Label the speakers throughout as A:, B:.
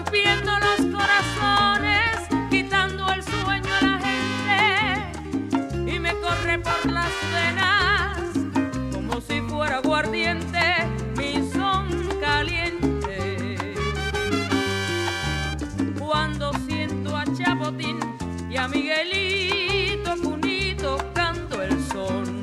A: rompiendo los corazones, quitando el sueño a la gente, y me corre por las venas como si fuera aguardiente mi son caliente. Cuando siento a Chapotín y a Miguelito Cuní tocando el son,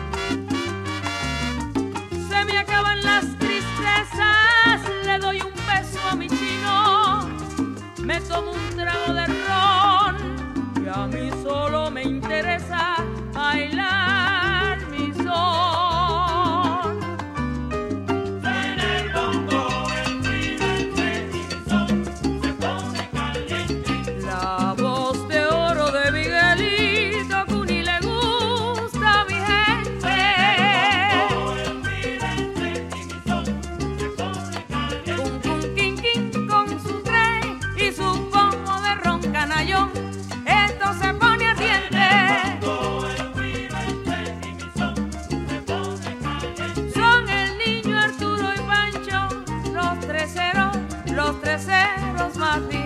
A: se me acaban las tristezas, le doy un beso a mi chino, me tomo un trago de ron y a mí solo me interesa bailar mi son.
B: Suena el bongo, el ruido, el tres y mi son se pone caliente.
A: La voz de oro de Miguelito Cuní le gusta a mi gente.
B: El ruido, el tres y mi son se pone caliente.
A: Cun cun quin quin con su tres y su pomo de ron canallón, esto se pone ardiente.
B: El ruido, el tres y mi son se pone caliente.
A: Son el niño Arturo y Pancho, los tres ceros más